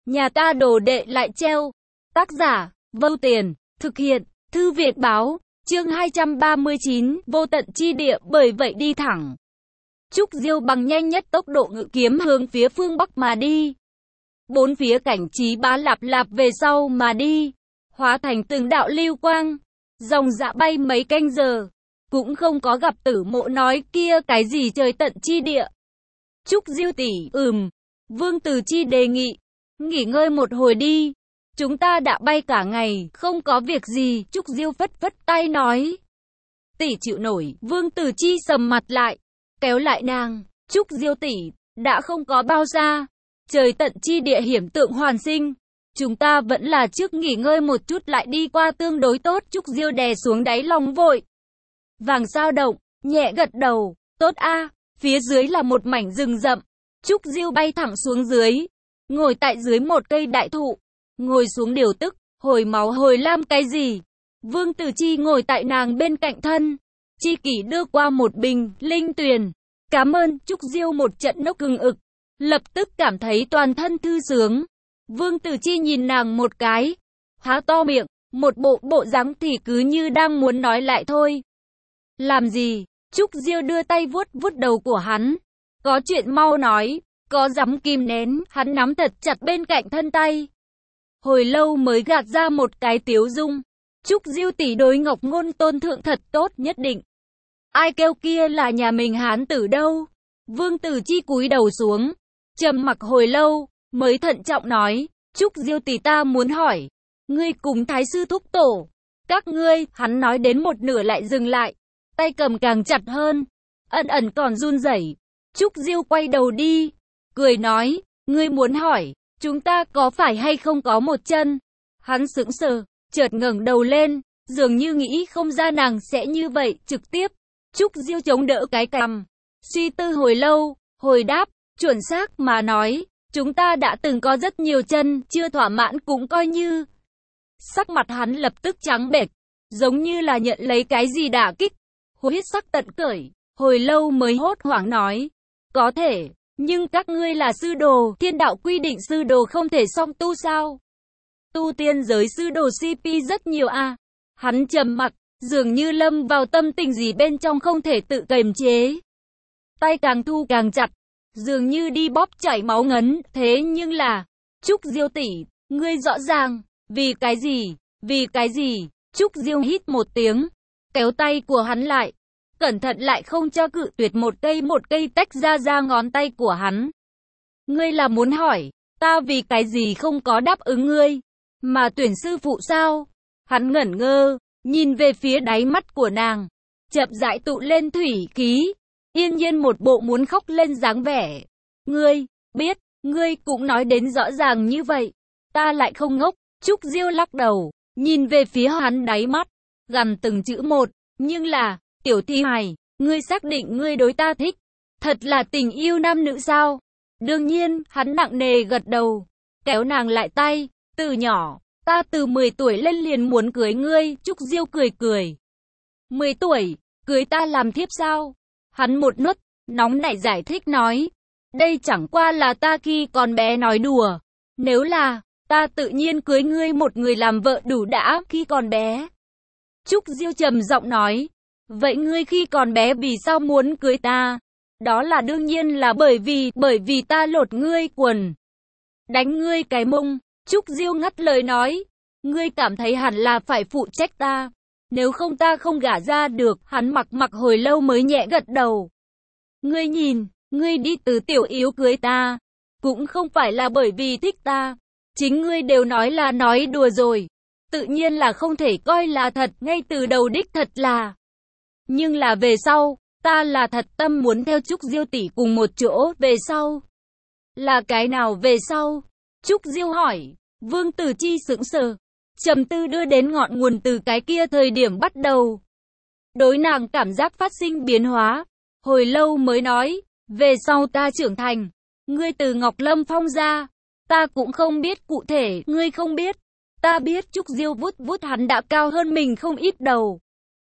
Nhà ta đồ đệ lại treo. Tác giả, Vô Tiền, thực hiện, Thư Viện Báo, chương 239, vô tận chi địa, bởi vậy đi thẳng. Trúc Diêu bằng nhanh nhất tốc độ ngự kiếm hướng phía phương Bắc mà đi. Bốn phía cảnh trí bá lạp lạp về sau mà đi, hóa thành từng đạo lưu quang, dòng dã bay mấy canh giờ, cũng không có gặp Tử Mộ nói kia cái gì trời tận chi địa. Trúc Diêu tỷ, Vương Tử Chi đề nghị, nghỉ ngơi một hồi đi, chúng ta đã bay cả ngày, không có việc gì. Trúc Diêu phất phất tay nói, tỷ chịu nổi. Vương Tử Chi sầm mặt lại, kéo lại nàng, Trúc Diêu tỷ, đã không có bao xa, trời tận chi địa hiểm tượng hoàn sinh, chúng ta vẫn là trước nghỉ ngơi một chút lại đi qua tương đối tốt. Trúc Diêu đè xuống đáy lòng vội vàng sao động, nhẹ gật đầu, tốt a. Phía dưới là một mảnh rừng rậm, Trúc Diêu bay thẳng xuống dưới, ngồi tại dưới một cây đại thụ, ngồi xuống điều tức, hồi máu hồi lam cái gì. Vương Tử Chi ngồi tại nàng bên cạnh thân, Chi Kỷ đưa qua một bình linh tuyền, cảm ơn. Trúc Diêu một trận nốc cưng ực, lập tức cảm thấy toàn thân thư sướng. Vương Tử Chi nhìn nàng một cái, há to miệng, một bộ dáng thì cứ như đang muốn nói lại thôi. Làm gì? Trúc Diêu đưa tay vuốt vuốt đầu của hắn, có chuyện mau nói. Có dám kìm nén, hắn nắm thật chặt bên cạnh thân tay, hồi lâu mới gạt ra một cái tiếu dung. Trúc Diêu tỷ đối Ngọc Ngôn tôn thượng thật tốt, nhất định. Ai kêu kia là nhà mình hán tử đâu? Vương Tử Chi cúi đầu xuống, trầm mặc hồi lâu, mới thận trọng nói, Trúc Diêu tỷ, ta muốn hỏi, ngươi cùng Thái sư thúc tổ, các ngươi. Hắn nói đến một nửa lại dừng lại, tay cầm càng chặt hơn, ẩn còn run rẩy. Trúc Diêu quay đầu đi, cười nói, ngươi muốn hỏi, chúng ta có phải hay không có một chân? Hắn sững sờ, chợt ngẩng đầu lên, dường như nghĩ không ra nàng sẽ như vậy trực tiếp. Trúc Diêu chống đỡ cái cằm, suy tư hồi lâu, hồi đáp, chuẩn xác mà nói, chúng ta đã từng có rất nhiều chân, chưa thỏa mãn cũng coi như. Sắc mặt hắn lập tức trắng bệch, giống như là nhận lấy cái gì đả kích, huyết sắc tận cởi, hồi lâu mới hốt hoảng nói, có thể. Nhưng các ngươi là sư đồ, thiên đạo quy định sư đồ không thể song tu sao? Tu tiên giới sư đồ CP rất nhiều à? Hắn trầm mặc, dường như lâm vào tâm tình gì bên trong không thể tự kiềm chế. Tay càng thu càng chặt, dường như đi bóp chảy máu ngấn. Thế nhưng là, Trúc Diêu tỷ, ngươi rõ ràng, vì cái gì? Vì cái gì? Trúc Diêu hít một tiếng, kéo tay của hắn lại, cẩn thận lại không cho cự tuyệt, một cây tách ra ngón tay của hắn. Ngươi là muốn hỏi, ta vì cái gì không có đáp ứng ngươi, mà tuyển sư phụ sao? Hắn ngẩn ngơ, nhìn về phía đáy mắt của nàng, chậm rãi tụ lên thủy khí, yên nhiên một bộ muốn khóc lên dáng vẻ. Ngươi, biết, ngươi cũng nói đến rõ ràng như vậy, ta lại không ngốc. Trúc Diêu lắc đầu, nhìn về phía hắn đáy mắt, gằn từng chữ một, nhưng là, tiểu thi hài, ngươi xác định ngươi đối ta thích, thật là tình yêu nam nữ sao? Đương nhiên. Hắn nặng nề gật đầu, kéo nàng lại tay, từ nhỏ, ta từ 10 tuổi lên liền muốn cưới ngươi. Trúc Diêu cười cười, 10 tuổi, cưới ta làm thiếp sao? Hắn một nuốt, nóng nảy giải thích nói, đây chẳng qua là ta khi còn bé nói đùa, nếu là, ta tự nhiên cưới ngươi một người làm vợ đủ đã. Khi còn bé, Trúc Diêu trầm giọng nói, vậy ngươi khi còn bé vì sao muốn cưới ta? Đó là đương nhiên là bởi vì ta lột ngươi quần, đánh ngươi cái mông. Trúc Diêu ngắt lời nói, ngươi cảm thấy hẳn là phải phụ trách ta, nếu không ta không gả ra được. Hắn mặc hồi lâu mới nhẹ gật đầu. Ngươi nhìn, ngươi đi từ tiểu yếu cưới ta, cũng không phải là bởi vì thích ta, chính ngươi đều nói là nói đùa rồi, tự nhiên là không thể coi là thật, ngay từ đầu đích thật là. Nhưng là về sau, ta là thật tâm muốn theo Trúc Diêu tỷ cùng một chỗ. Về sau? Là cái nào về sau? Trúc Diêu hỏi. Vương Tử Chi sững sờ, trầm tư đưa đến ngọn nguồn từ cái kia thời điểm bắt đầu. Đối nàng cảm giác phát sinh biến hóa, hồi lâu mới nói, về sau ta trưởng thành, ngươi từ Ngọc Lâm Phong ra, ta cũng không biết cụ thể, ngươi không biết. Ta biết. Trúc Diêu vuốt vuốt hắn đã cao hơn mình không ít đầu.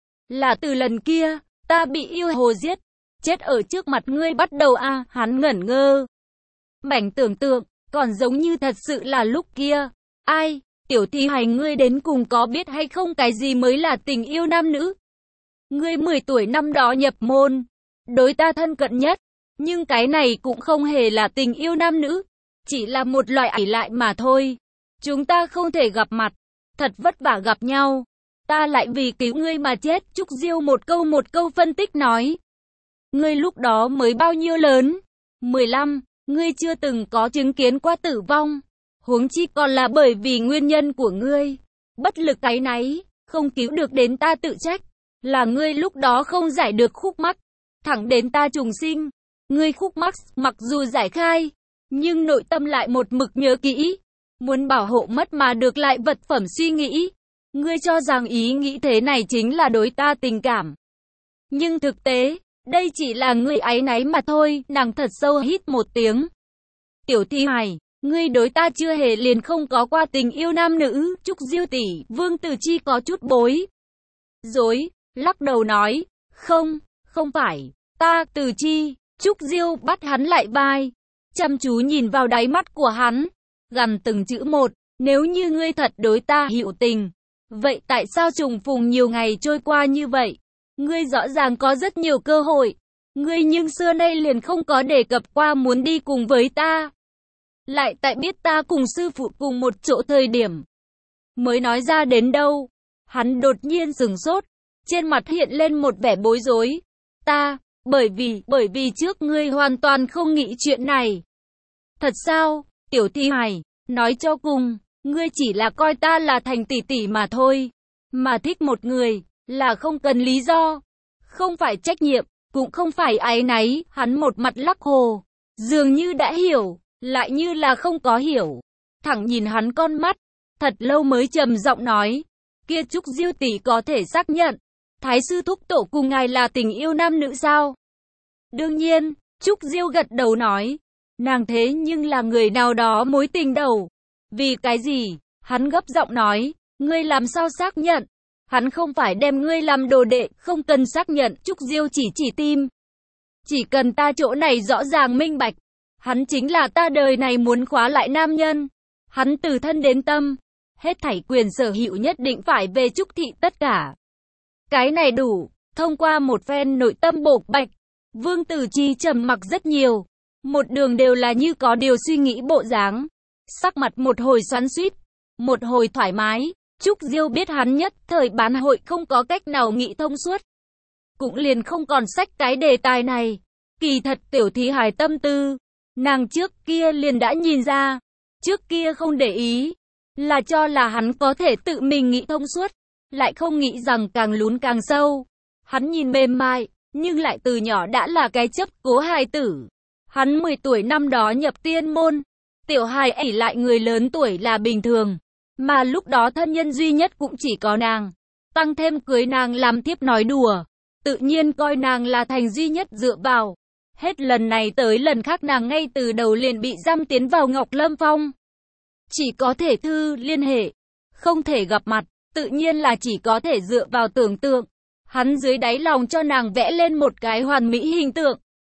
Là từ lần kia, ta bị yêu hồ giết, chết ở trước mặt ngươi bắt đầu à? Hắn ngẩn ngơ. Mảnh tưởng tượng, còn giống như thật sự là lúc kia. Ai, Tiểu Thi Hài, ngươi đến cùng có biết hay không cái gì mới là tình yêu nam nữ? Ngươi 10 tuổi năm đó nhập môn, đối ta thân cận nhất, nhưng cái này cũng không hề là tình yêu nam nữ, chỉ là một loại ỷ lại mà thôi. Chúng ta không thể gặp mặt, thật vất vả gặp nhau, ta lại vì cứu ngươi mà chết. Trúc Diêu một câu phân tích nói. Ngươi lúc đó mới bao nhiêu lớn? 15, ngươi chưa từng có chứng kiến qua tử vong, huống chi còn là bởi vì nguyên nhân của ngươi. Bất lực áy náy, không cứu được đến ta tự trách, là ngươi lúc đó không giải được khúc mắc, thẳng đến ta trùng sinh. Ngươi khúc mắc mặc dù giải khai, nhưng nội tâm lại một mực nhớ kỹ, muốn bảo hộ mất mà được lại vật phẩm suy nghĩ. Ngươi cho rằng ý nghĩ thế này chính là đối ta tình cảm, nhưng thực tế, đây chỉ là ngươi áy náy mà thôi. Nàng thật sâu hít một tiếng. Tiểu Thi Hài, ngươi đối ta chưa hề liền không có qua tình yêu nam nữ. Trúc Diêu tỷ, Vương Tử Chi có chút bối rối, lắc đầu nói, không phải, ta, Tử Chi. Trúc Diêu bắt hắn lại vai, chăm chú nhìn vào đáy mắt của hắn, gằn từng chữ một, nếu như ngươi thật đối ta hữu tình, vậy tại sao trùng phùng nhiều ngày trôi qua như vậy? Ngươi rõ ràng có rất nhiều cơ hội, ngươi nhưng xưa nay liền không có đề cập qua muốn đi cùng với ta. Lại tại biết ta cùng sư phụ cùng một chỗ thời điểm, mới nói ra đến đâu. Hắn đột nhiên sửng sốt, trên mặt hiện lên một vẻ bối rối. Ta, bởi vì trước ngươi hoàn toàn không nghĩ chuyện này. Thật sao, Tiểu Thi Hài, nói cho cùng, ngươi chỉ là coi ta là thành tỷ tỷ mà thôi, mà thích một người, là không cần lý do, không phải trách nhiệm, cũng không phải áy náy. Hắn một mặt lắc hồ, dường như đã hiểu, lại như là không có hiểu, thẳng nhìn hắn con mắt, thật lâu mới trầm giọng nói, kia Trúc Diêu tỷ có thể xác nhận, Thái sư thúc tổ cùng ngài là tình yêu nam nữ sao? Đương nhiên, Trúc Diêu gật đầu nói, nàng thế nhưng là người nào đó mối tình đầu. Vì cái gì? Hắn gấp giọng nói, ngươi làm sao xác nhận? Hắn không phải đem ngươi làm đồ đệ, không cần xác nhận. Trúc Diêu chỉ tim. Chỉ cần ta chỗ này rõ ràng minh bạch, hắn chính là ta đời này muốn khóa lại nam nhân. Hắn từ thân đến tâm, hết thảy quyền sở hữu nhất định phải về Trúc thị tất cả. Cái này đủ. Thông qua một phen nội tâm bộc bạch, Vương Tử Chi trầm mặc rất nhiều, một đường đều là như có điều suy nghĩ bộ dáng, sắc mặt một hồi xoắn xuýt, một hồi thoải mái. Trúc Diêu biết hắn nhất thời bán hội không có cách nào nghĩ thông suốt, cũng liền không còn xách cái đề tài này. Kỳ thật Tiểu Thi Hài tâm tư, nàng trước kia liền đã nhìn ra, trước kia không để ý, là cho là hắn có thể tự mình nghĩ thông suốt, lại không nghĩ rằng càng lún càng sâu. Hắn nhìn mềm mại, nhưng lại từ nhỏ đã là cái chấp cố hài tử. Hắn 10 tuổi năm đó nhập tiên môn, tiểu hài ỷ lại người lớn tuổi là bình thường, mà lúc đó thân nhân duy nhất cũng chỉ có nàng, tăng thêm cưới nàng làm thiếp nói đùa, tự nhiên coi nàng là thành duy nhất dựa vào. Hết lần này tới lần khác nàng ngay từ đầu liền bị giam tiến vào Ngọc Lâm Phong, chỉ có thể thư liên hệ, không thể gặp mặt, tự nhiên là chỉ có thể dựa vào tưởng tượng. Hắn dưới đáy lòng cho nàng vẽ lên một cái hoàn mỹ hình tượng.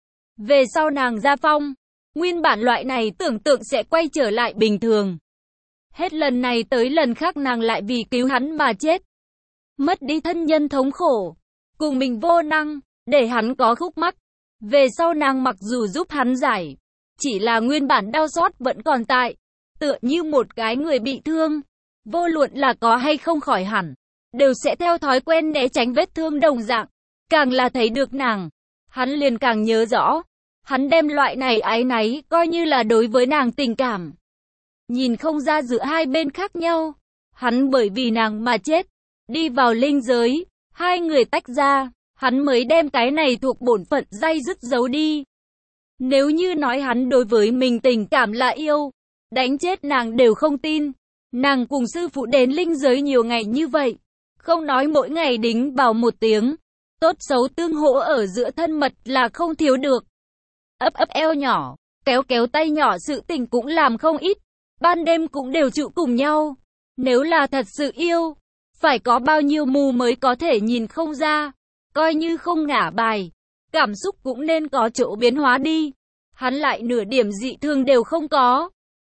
Về sau nàng ra phong, nguyên bản loại này tưởng tượng sẽ quay trở lại bình thường. Hết lần này tới lần khác nàng lại vì cứu hắn mà chết. Mất đi thân nhân thống khổ, cùng mình vô năng, để hắn có khúc mắc. Về sau nàng mặc dù giúp hắn giải, chỉ là nguyên bản đau xót vẫn còn tại, tựa như một cái người bị thương. Vô luận là có hay không khỏi hẳn, đều sẽ theo thói quen né tránh vết thương đồng dạng. Càng là thấy được nàng, hắn liền càng nhớ rõ. Hắn đem loại này áy náy coi như là đối với nàng tình cảm. Nhìn không ra giữa hai bên khác nhau. Hắn bởi vì nàng mà chết, đi vào linh giới, hai người tách ra, hắn mới đem cái này thuộc bổn phận day dứt giấu đi. Nếu như nói hắn đối với mình tình cảm là yêu, đánh chết nàng đều không tin. Nàng cùng sư phụ đến linh giới nhiều ngày như vậy, không nói mỗi ngày đính vào một tiếng, tốt xấu tương hỗ ở giữa thân mật là không thiếu được. Ấp eo nhỏ, kéo tay nhỏ sự tình cũng làm không ít, ban đêm cũng đều trụ cùng nhau. Nếu là thật sự yêu, phải có bao nhiêu mù mới có thể nhìn không ra, coi như không ngả bài, cảm xúc cũng nên có chỗ biến hóa đi. Hắn lại nửa điểm dị thường đều không có.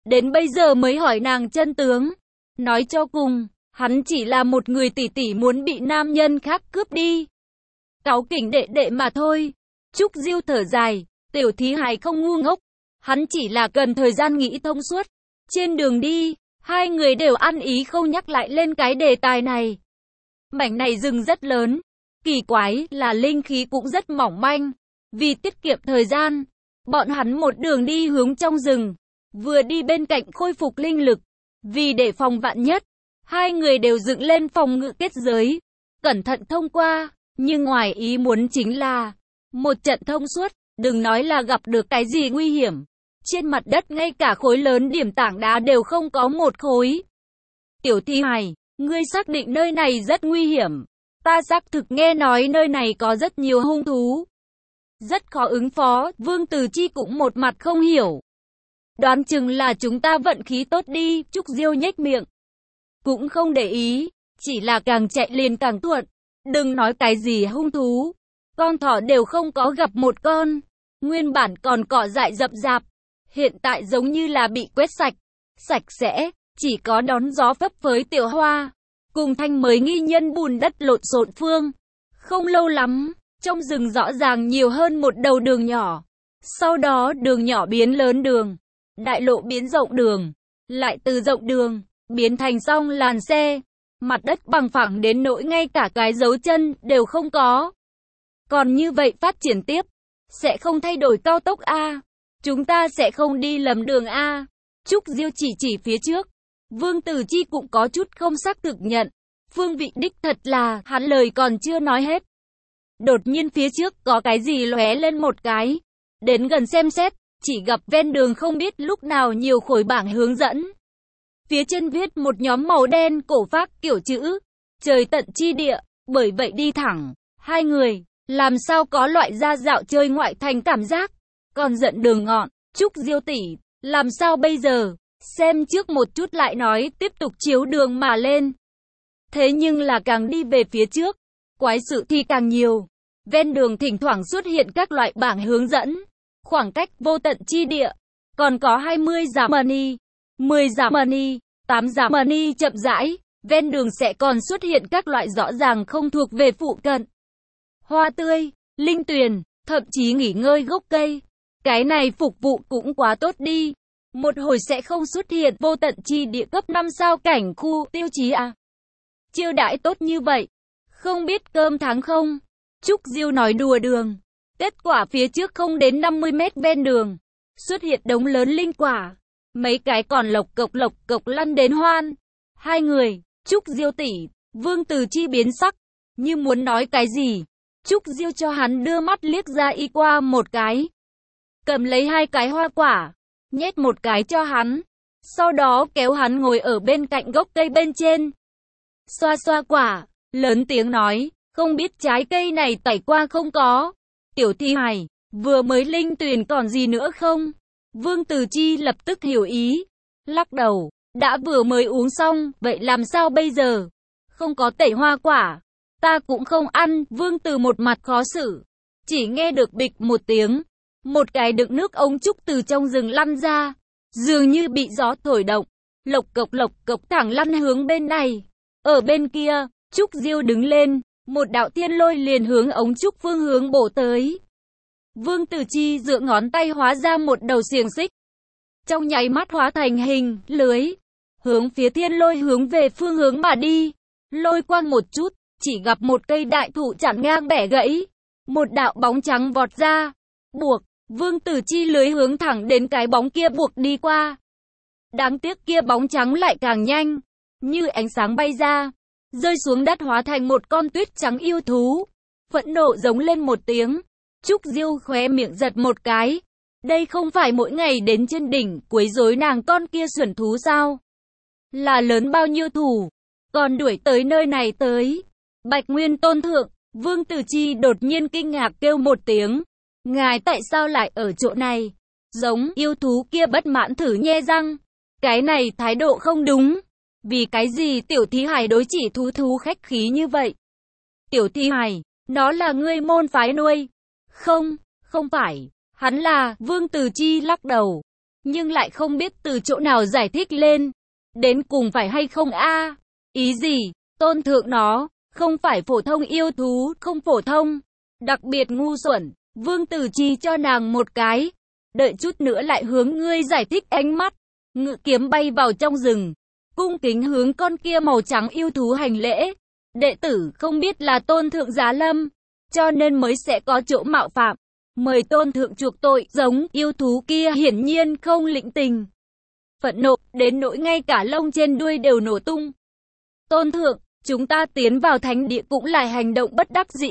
đến bây giờ mới hỏi nàng chân tướng. Nói cho cùng, hắn chỉ là một người tỷ tỷ muốn bị nam nhân khác cướp đi. Cáu kỉnh đệ đệ mà thôi. Trúc Diêu thở dài, Tiểu Thí Hài không ngu ngốc. Hắn chỉ là cần thời gian nghĩ thông suốt. Trên đường đi, hai người đều ăn ý không nhắc lại lên cái đề tài này. Mảnh này rừng rất lớn. Kỳ quái là linh khí cũng rất mỏng manh. Vì tiết kiệm thời gian, bọn hắn một đường đi hướng trong rừng. Vừa đi bên cạnh khôi phục linh lực. Vì để phòng vạn nhất, hai người đều dựng lên phòng ngự kết giới. Cẩn thận thông qua, nhưng ngoài ý muốn chính là một trận thông suốt, đừng nói là gặp được cái gì nguy hiểm. Trên mặt đất ngay cả khối lớn điểm tảng đá đều không có một khối. Tiểu Thí Hài, ngươi xác định nơi này rất nguy hiểm. Ta xác thực nghe nói nơi này có rất nhiều hung thú. Rất khó ứng phó, Vương Từ Chi cũng một mặt không hiểu. Đoán chừng là chúng ta vận khí tốt đi, Trúc Diêu nhếch miệng. Cũng không để ý, chỉ là càng chạy liền càng thuận. Đừng nói cái gì hung thú. Con thỏ đều không có gặp một con. Nguyên bản còn cỏ dại rậm rạp. Hiện tại giống như là bị quét sạch. Sạch sẽ, chỉ có đón gió phấp phới tiểu hoa. Cùng thanh mới nghi nhân bùn đất lộn xộn phương. Không lâu lắm, trong rừng rõ ràng nhiều hơn một đầu đường nhỏ. Sau đó đường nhỏ biến lớn đường. Đại lộ biến rộng đường. Lại từ rộng đường, biến thành song làn xe. Mặt đất bằng phẳng đến nỗi ngay cả cái dấu chân đều không có. Còn như vậy phát triển tiếp, sẽ không thay đổi cao tốc A. Chúng ta sẽ không đi lầm đường A. Trúc Diêu chỉ phía trước. Vương Tử Chi cũng có chút không xác thực nhận. Phương vị đích thật là, hắn lời còn chưa nói hết. Đột nhiên phía trước có cái gì lóe lên một cái. Đến gần xem xét, chỉ gặp ven đường không biết lúc nào nhiều khối bảng hướng dẫn. Phía trên viết một nhóm màu đen cổ phác kiểu chữ. Trời tận chi địa, bởi vậy đi thẳng. Hai người, làm sao có loại ra dạo chơi ngoại thành cảm giác. Còn giận đường ngọn, Trúc Diêu tỷ, làm sao bây giờ? Xem trước một chút lại nói tiếp tục chiếu đường mà lên. Thế nhưng là càng đi về phía trước, quái sự thì càng nhiều. Ven đường thỉnh thoảng xuất hiện các loại bảng hướng dẫn. Khoảng cách vô tận chi địa. Còn có 20 giá money, 10 giá money, 8 giá money chậm rãi. Ven đường sẽ còn xuất hiện các loại rõ ràng không thuộc về phụ cận. Hoa tươi, linh tuyền, thậm chí nghỉ ngơi gốc cây. Cái này phục vụ cũng quá tốt đi. Một hồi sẽ không xuất hiện vô tận chi địa cấp 5 sao cảnh khu tiêu chí à. Chiêu đãi tốt như vậy. Không biết cơm tháng không? Trúc Diêu nói đùa đường. Kết quả phía trước không đến 50 mét ven đường. Xuất hiện đống lớn linh quả. Mấy cái còn lộc cộc lăn đến hoan. Hai người, Trúc Diêu tỷ, Vương Từ Chi biến sắc. Như muốn nói cái gì. Trúc Diêu cho hắn đưa mắt liếc ra y qua một cái. Cầm lấy hai cái hoa quả. Nhét một cái cho hắn. Sau đó kéo hắn ngồi ở bên cạnh gốc cây bên trên. Xoa xoa quả. Lớn tiếng nói. Không biết trái cây này tẩy qua không có. Tiểu Thí Hài, vừa mới linh tuyền còn gì nữa không? Vương Từ Chi lập tức hiểu ý. Lắc đầu. Đã vừa mới uống xong. Vậy làm sao bây giờ? Không có tẩy hoa quả. Ta cũng không ăn. Vương Từ một mặt khó xử. Chỉ nghe được bịch một tiếng. Một cái đựng nước ống trúc từ trong rừng lăn ra. Dường như bị gió thổi động. Lộc cộc thẳng lăn hướng bên này. Ở bên kia, Trúc Diêu đứng lên. Một đạo thiên lôi liền hướng ống trúc phương hướng bổ tới. Vương Tử Chi dựa ngón tay hóa ra một đầu xiềng xích. Trong nháy mắt hóa thành hình, lưới. Hướng phía thiên lôi hướng về phương hướng mà đi. Lôi quang một chút, chỉ gặp một cây đại thụ chặn ngang bẻ gãy. Một đạo bóng trắng vọt ra. Buộc, Vương Tử Chi lưới hướng thẳng đến cái bóng kia buộc đi qua. Đáng tiếc kia bóng trắng lại càng nhanh. Như ánh sáng bay ra. Rơi xuống đất hóa thành một con tuyết trắng yêu thú. Phẫn nộ giống lên một tiếng. Trúc Diêu khóe miệng giật một cái. Đây không phải mỗi ngày đến trên đỉnh quấy rối nàng con kia xuẩn thú sao? Là lớn bao nhiêu thủ? Còn đuổi tới nơi này tới. Bạch Nguyên Tôn thượng, Vương Tử Chi đột nhiên kinh ngạc kêu một tiếng. Ngài tại sao lại ở chỗ này? Giống yêu thú kia bất mãn thử nhe răng. Cái này thái độ không đúng. Vì cái gì Tiểu Thí Hài đối chỉ thú khách khí như vậy? Tiểu Thí Hài, nó là ngươi môn phái nuôi. Không, không phải. Hắn là, Vương Từ Chi lắc đầu. nhưng lại không biết từ chỗ nào giải thích lên. Đến cùng phải hay không a? Ý gì? Tôn thượng nó, không phải phổ thông yêu thú, không phổ thông. Đặc biệt ngu xuẩn, Vương Tử Chi cho nàng một cái. Đợi chút nữa lại hướng ngươi giải thích ánh mắt. Ngự kiếm bay vào trong rừng. Cung kính hướng con kia màu trắng yêu thú hành lễ. Đệ tử không biết là tôn thượng giá lâm, cho nên mới sẽ có chỗ mạo phạm. Mời tôn thượng chuộc tội. Giống yêu thú kia hiển nhiên không lĩnh tình. Phẫn nộ, đến nỗi ngay cả lông trên đuôi đều nổ tung. Tôn thượng, chúng ta tiến vào thánh địa cũng là hành động bất đắc dĩ.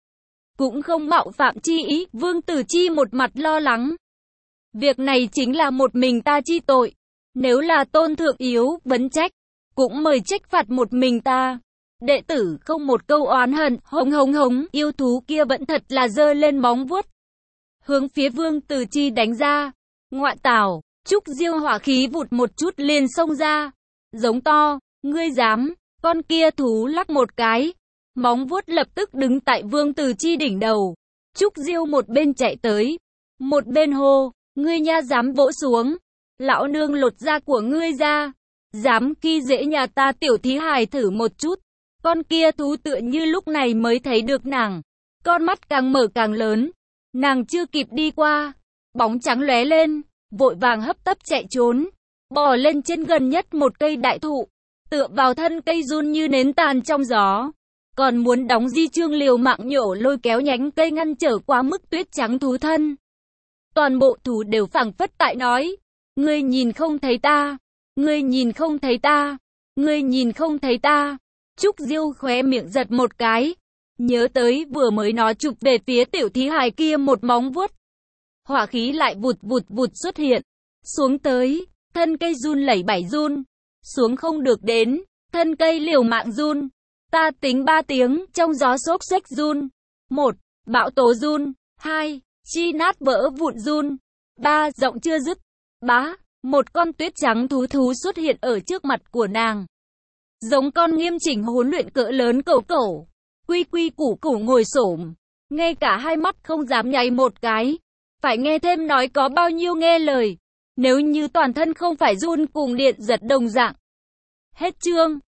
Cũng không mạo phạm chi ý, Vương Tử Chi một mặt lo lắng. Việc này chính là một mình ta chi tội. Nếu là tôn thượng yếu, vấn trách, cũng mời trách phạt một mình ta. Đệ tử không một câu oán hận, hống hống hống, yêu thú kia vẫn thật là giơ lên móng vuốt. Hướng phía Vương Tử Chi đánh ra. Ngoại tảo, Trúc Diêu hỏa khí vụt một chút liền xông ra. Giống to, ngươi dám, con kia thú lắc một cái. Móng vuốt lập tức đứng tại Vương Tử Chi đỉnh đầu. Trúc Diêu một bên chạy tới, một bên hô, ngươi nha dám vỗ xuống. Lão nương lột da của ngươi ra. Dám khi dễ nhà ta tiểu thí hài thử một chút. Con kia thú tựa như lúc này mới thấy được nàng. Con mắt càng mở càng lớn. Nàng chưa kịp đi qua. Bóng trắng lóe lên. Vội vàng hấp tấp chạy trốn. Bò lên trên gần nhất một cây đại thụ. Tựa vào thân cây run như nến tàn trong gió. Còn muốn đóng di chương liều mạng nhổ lôi kéo nhánh cây ngăn trở quá mức tuyết trắng thú thân. Toàn bộ thú đều phảng phất tại nói. Ngươi nhìn không thấy ta. Ngươi nhìn không thấy ta. Ngươi nhìn không thấy ta. Trúc Diêu khóe miệng giật một cái. Nhớ tới vừa mới nó chụp về phía tiểu thí hài kia một móng vuốt. Hỏa khí lại vụt vụt vụt xuất hiện. Xuống tới, thân cây run lẩy bẩy run. Xuống không được đến, thân cây liều mạng run. Ta tính 3 tiếng, trong gió xốc xếch run. 1. Bão tố run. 2. Chi nát vỡ vụn run. 3. Giọng chưa dứt. Bá, một con tuyết trắng thú xuất hiện ở trước mặt của nàng. Giống con nghiêm chỉnh huấn luyện cỡ lớn cẩu cẩu. Quy quy củ củ ngồi xổm. Ngay cả hai mắt không dám nháy một cái. Phải nghe thêm nói có bao nhiêu nghe lời. Nếu như toàn thân không phải run cùng điện giật đồng dạng. Hết chương.